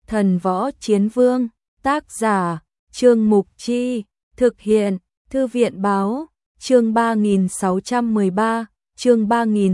Thần Võ Chiến Vương, tác giả, Trương Mục Chi, thực hiện, Thư viện Báo, chương 3613, chương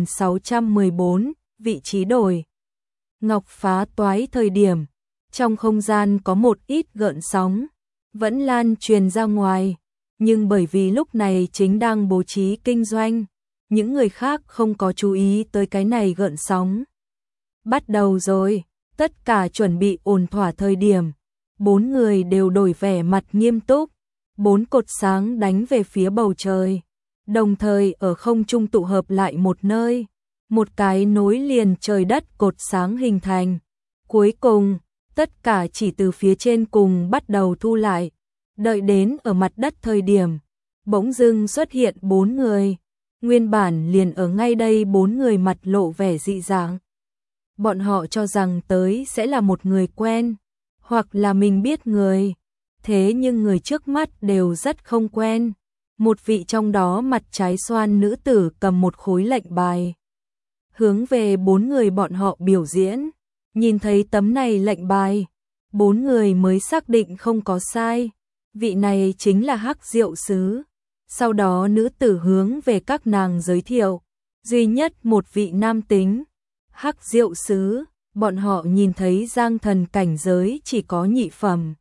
3614, vị trí đổi. Ngọc phá toái thời điểm, trong không gian có một ít gợn sóng, vẫn lan truyền ra ngoài, nhưng bởi vì lúc này chính đang bố trí kinh doanh, những người khác không có chú ý tới cái này gợn sóng. Bắt đầu rồi, tất cả chuẩn bị ổn thỏa thời điểm, 4 người đều đổi vẻ mặt nghiêm túc, 4 cột sáng đánh về phía bầu trời, đồng thời ở không trung tụ hợp lại một nơi, một cái nối liền trời đất cột sáng hình thành. Cuối cùng, tất cả chỉ từ phía trên cùng bắt đầu thu lại, đợi đến ở mặt đất thời điểm, bỗng dưng xuất hiện 4 người, nguyên bản liền ở ngay đây 4 người mặt lộ vẻ dị dạng. Bọn họ cho rằng tới sẽ là một người quen, hoặc là mình biết người, thế nhưng người trước mắt đều rất không quen. Một vị trong đó mặt trái xoan nữ tử cầm một khối lệnh bài, hướng về 4 người bọn họ biểu diễn. Nhìn thấy tấm này lệnh bài, 4 người mới xác định không có sai, vị này chính là Hắc Diệu Sứ. Sau đó nữ tử hướng về các nàng giới thiệu, duy nhất một vị nam tính, Hắc Diệu Sứ. Bọn họ nhìn thấy Giang Thần cảnh giới chỉ có nhị phẩm,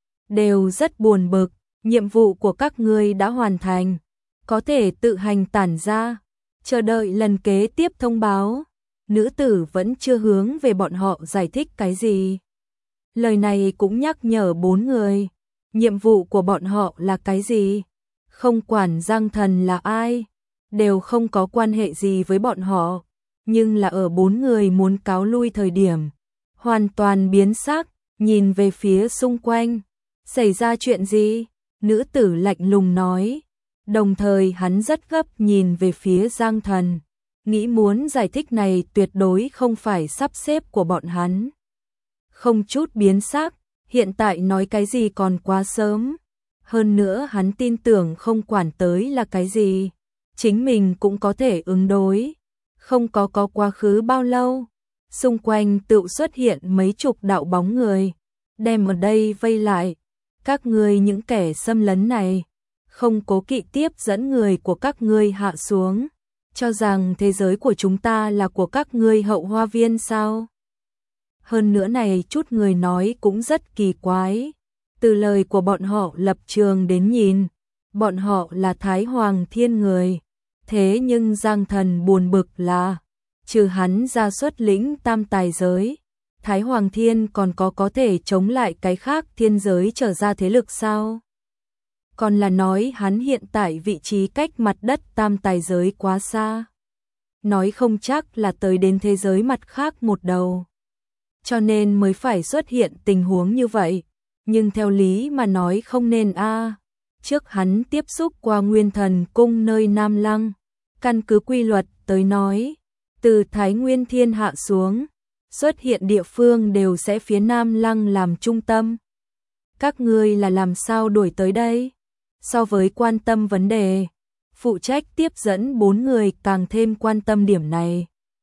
đều rất buồn bực. Nhiệm vụ của các ngươi đã hoàn thành, có thể tự hành tản ra, chờ đợi lần kế tiếp thông báo. Nữ tử vẫn chưa hướng về bọn họ giải thích cái gì. Lời này cũng nhắc nhở 4 người, nhiệm vụ của bọn họ là cái gì? Không quản Giang Thần là ai, đều không có quan hệ gì với bọn họ, nhưng là ở 4 người muốn cáo lui thời điểm, hoàn toàn biến sắc, nhìn về phía xung quanh. Xảy ra chuyện gì? Nữ tử lạnh lùng nói, đồng thời hắn rất gấp nhìn về phía Giang Thần, nghĩ muốn giải thích này tuyệt đối không phải sắp xếp của bọn hắn. Không chút biến sắc, hiện tại nói cái gì còn quá sớm. Hơn nữa hắn tin tưởng không quản tới là cái gì, chính mình cũng có thể ứng đối. Không có quá khứ bao lâu, xung quanh tự xuất hiện mấy chục đạo bóng người, đem ở đây vây lại. Các ngươi những kẻ xâm lấn này, không cố kỵ tiếp dẫn người của các ngươi hạ xuống, cho rằng thế giới của chúng ta là của các ngươi hậu hoa viên sao? Hơn nữa này chút người nói cũng rất kỳ quái, từ lời của bọn họ lập trường đến nhìn, bọn họ là Thái Hoàng Thiên người, thế nhưng Giang Thần buồn bực là, trừ hắn ra xuất lĩnh tam tài giới, Thái Hoàng Thiên còn có thể chống lại cái khác thiên giới trở ra thế lực sao? Còn là nói hắn hiện tại vị trí cách mặt đất tam tài giới quá xa. Nói không chắc là tới đến thế giới mặt khác một đầu. Cho nên mới phải xuất hiện tình huống như vậy. Nhưng theo lý mà nói không nên a. Trước hắn tiếp xúc qua Nguyên Thần Cung nơi Nam Lăng. Căn cứ quy luật tới nói, từ Thái Nguyên Thiên hạ xuống, xuất hiện địa phương đều sẽ phía Nam Lăng làm trung tâm. Các ngươi là làm sao đuổi tới đây? So với quan tâm vấn đề, phụ trách tiếp dẫn 4 người càng thêm quan tâm điểm này.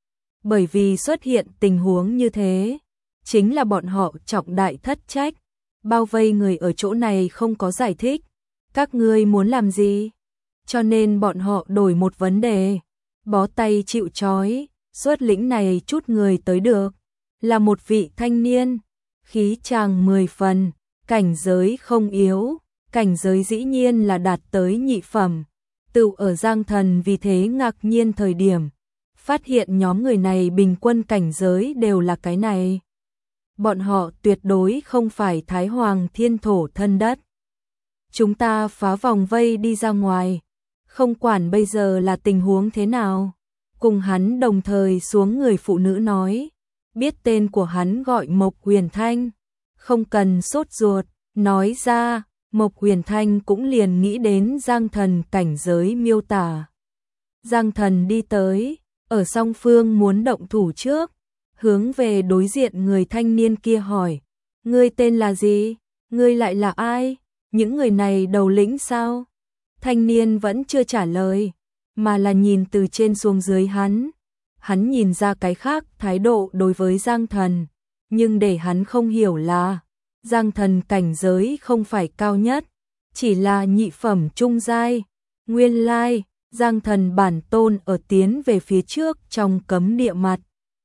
Bởi vì xuất hiện tình huống như thế, chính là bọn họ trọng đại thất trách, bao vây người ở chỗ này không có giải thích. Các ngươi muốn làm gì? Cho nên bọn họ đổi một vấn đề, bó tay chịu trói. Xuất lĩnh này chút người tới được, là một vị thanh niên, khí chàng 10 phần, cảnh giới không yếu, cảnh giới dĩ nhiên là đạt tới nhị phẩm. Tự ở Giang Thần vì thế ngạc nhiên thời điểm, phát hiện nhóm người này bình quân cảnh giới đều là cái này. Bọn họ tuyệt đối không phải Thái Hoàng Thiên thổ thân đất. Chúng ta phá vòng vây đi ra ngoài, không quản bây giờ là tình huống thế nào. Cùng hắn đồng thời xuống người phụ nữ nói, biết tên của hắn gọi Mộc Huyền Thanh, không cần sốt ruột, nói ra, Mộc Huyền Thanh cũng liền nghĩ đến Giang Thần cảnh giới miêu tả. Giang Thần đi tới, ở song phương muốn động thủ trước, hướng về đối diện người thanh niên kia hỏi, ngươi tên là gì? Ngươi lại là ai? Những người này đầu lĩnh sao? Thanh niên vẫn chưa trả lời, mà là nhìn từ trên xuống dưới hắn. Hắn nhìn ra cái khác thái độ đối với Giang Thần, nhưng để hắn không hiểu là Giang Thần cảnh giới không phải cao nhất, chỉ là nhị phẩm trung giai. Nguyên lai, Giang Thần bản tôn ở tiến về phía trước trong cấm địa mặt.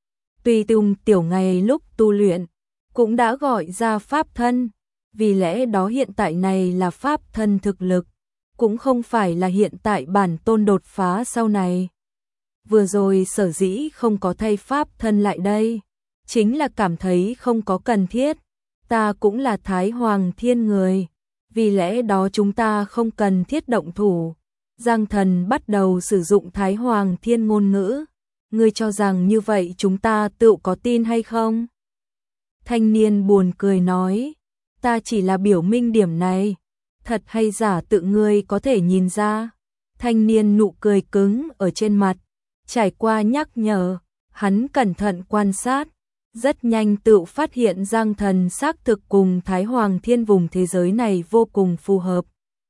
Tùy Tùng tiểu ngày lúc tu luyện, cũng đã gọi ra pháp thân, vì lẽ đó hiện tại này là pháp thân thực lực, cũng không phải là hiện tại bản tôn đột phá sau này. Vừa rồi sở dĩ không có thay pháp thân lại đây, chính là cảm thấy không có cần thiết, ta cũng là Thái Hoàng Thiên người, vì lẽ đó chúng ta không cần thiết động thủ. Giang Thần bắt đầu sử dụng Thái Hoàng Thiên ngôn ngữ, ngươi cho rằng như vậy chúng ta tự có tin hay không? Thanh niên buồn cười nói, ta chỉ là biểu minh điểm này, thật hay giả tự ngươi có thể nhìn ra. Thanh niên nụ cười cứng ở trên mặt, trải qua nhắc nhở, hắn cẩn thận quan sát, rất nhanh tự phát hiện Giang Thần xác thực cùng Thái Hoàng Thiên vùng thế giới này vô cùng phù hợp.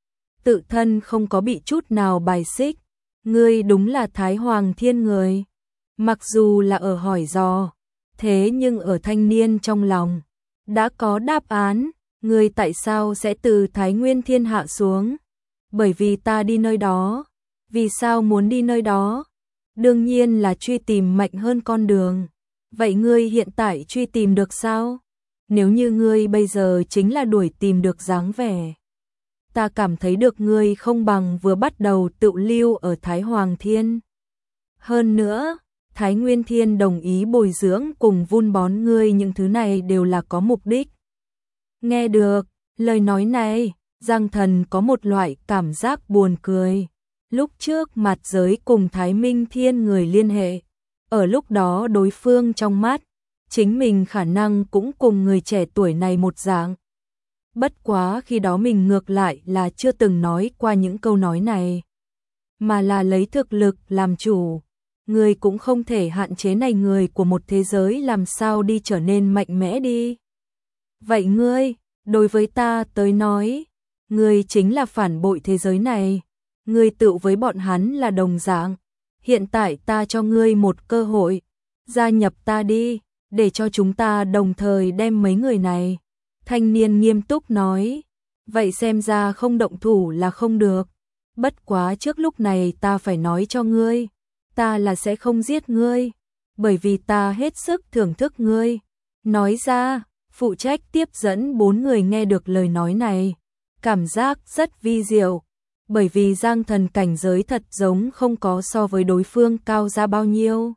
Tự thân không có bị chút nào bài xích, ngươi đúng là Thái Hoàng Thiên người. Mặc dù là ở hỏi dò, thế nhưng ở thanh niên trong lòng đã có đáp án, ngươi tại sao sẽ từ Thái Nguyên Thiên hạ xuống? Bởi vì ta đi nơi đó. Vì sao muốn đi nơi đó? Đương nhiên là truy tìm mạnh hơn con đường. Vậy ngươi hiện tại truy tìm được sao? Nếu như ngươi bây giờ chính là đuổi tìm được dáng vẻ, ta cảm thấy được ngươi không bằng vừa bắt đầu tự lưu ở Thái Hoàng Thiên. Hơn nữa, Thái Nguyên Thiên đồng ý bồi dưỡng cùng vun bón ngươi, những thứ này đều là có mục đích. Nghe được lời nói này, Giang Thần có một loại cảm giác buồn cười. Lúc trước mặt giới cùng Thái Minh Thiên người liên hệ, ở lúc đó đối phương trong mắt, chính mình khả năng cũng cùng người trẻ tuổi này một dạng. Bất quá khi đó mình ngược lại là chưa từng nói qua những câu nói này, mà là lấy thực lực làm chủ. Người cũng không thể hạn chế này, người của một thế giới làm sao đi trở nên mạnh mẽ đi. Vậy ngươi, đối với ta tới nói, ngươi chính là phản bội thế giới này. Ngươi tự với bọn hắn là đồng dạng. Hiện tại ta cho ngươi một cơ hội, gia nhập ta đi, để cho chúng ta đồng thời đem mấy người này. Thanh niên nghiêm túc nói, vậy xem ra không động thủ là không được. Bất quá trước lúc này ta phải nói cho ngươi, ta là sẽ không giết ngươi, bởi vì ta hết sức thưởng thức ngươi. Nói ra, phụ trách tiếp dẫn 4 người nghe được lời nói này, cảm giác rất vi diệu, bởi vì Giang Thần cảnh giới thật giống không có so với đối phương cao ra bao nhiêu.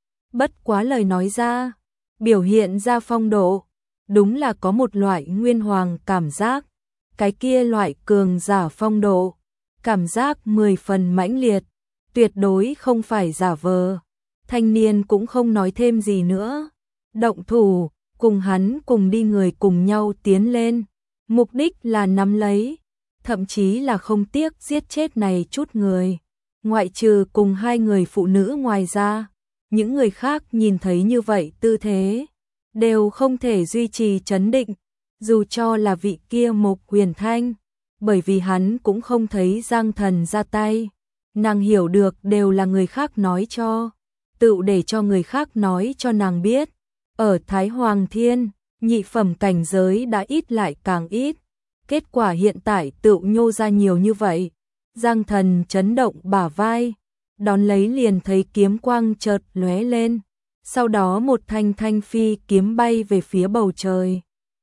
Bất quá lời nói ra, biểu hiện ra phong độ, đúng là có một loại nguyên hoàng cảm giác, cái kia loại cường giả phong độ, cảm giác 10 phần mãnh liệt, tuyệt đối không phải giả vờ. Thanh niên cũng không nói thêm gì nữa, động thủ, cùng hắn cùng đi người cùng nhau tiến lên, mục đích là nắm lấy, thậm chí là không tiếc giết chết này chút người, ngoại trừ cùng 2 người phụ nữ ngoài ra, những người khác nhìn thấy như vậy tư thế, đều không thể duy trì trấn định, dù cho là vị kia Mộc Huyền Thanh, bởi vì hắn cũng không thấy Giang Thần ra tay, nàng hiểu được đều là người khác nói cho, tự để cho người khác nói cho nàng biết, ở Thái Hoàng Thiên, nhị phẩm cảnh giới đã ít lại càng ít, kết quả hiện tại tự nhô ra nhiều như vậy. Giang Thần chấn động bả vai, đón lấy liền thấy kiếm quang chợt lóe lên, sau đó một thanh thanh phi kiếm bay về phía bầu trời.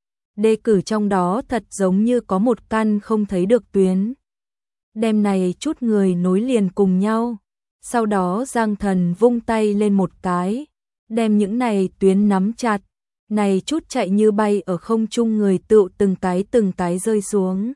Đề cử trong đó thật giống như có một căn không thấy được tuyến, đem này chút người nối liền cùng nhau. Sau đó Giang Thần vung tay lên một cái, đem những này tuyến nắm chặt, này chút chạy như bay ở không trung người tự từng cái rơi xuống.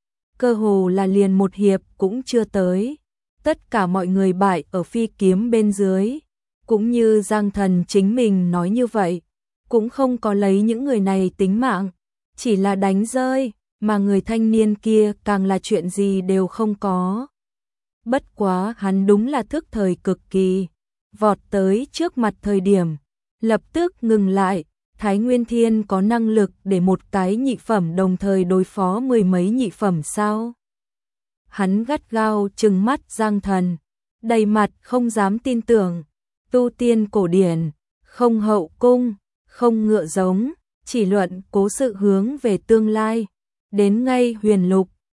Cơ hồ là liền một hiệp cũng chưa tới, tất cả mọi người bại ở phi kiếm bên dưới, cũng như Giang Thần chính mình nói như vậy, cũng không có lấy những người này tính mạng, chỉ là đánh rơi, mà người thanh niên kia càng là chuyện gì đều không có. Bất quá hắn đúng là thức thời cực kỳ, vọt tới trước mặt thời điểm, lập tức ngừng lại. Thái Nguyên Thiên có năng lực để một cái nhị phẩm đồng thời đối phó 10 mấy nhị phẩm sao? Hắn gắt gao trừng mắt Giang Thần, đầy mặt không dám tin tưởng, tu tiên cổ điển, không hậu cung, không ngựa giống, chỉ luận cố sự hướng về tương lai. Đến ngay huyền lục,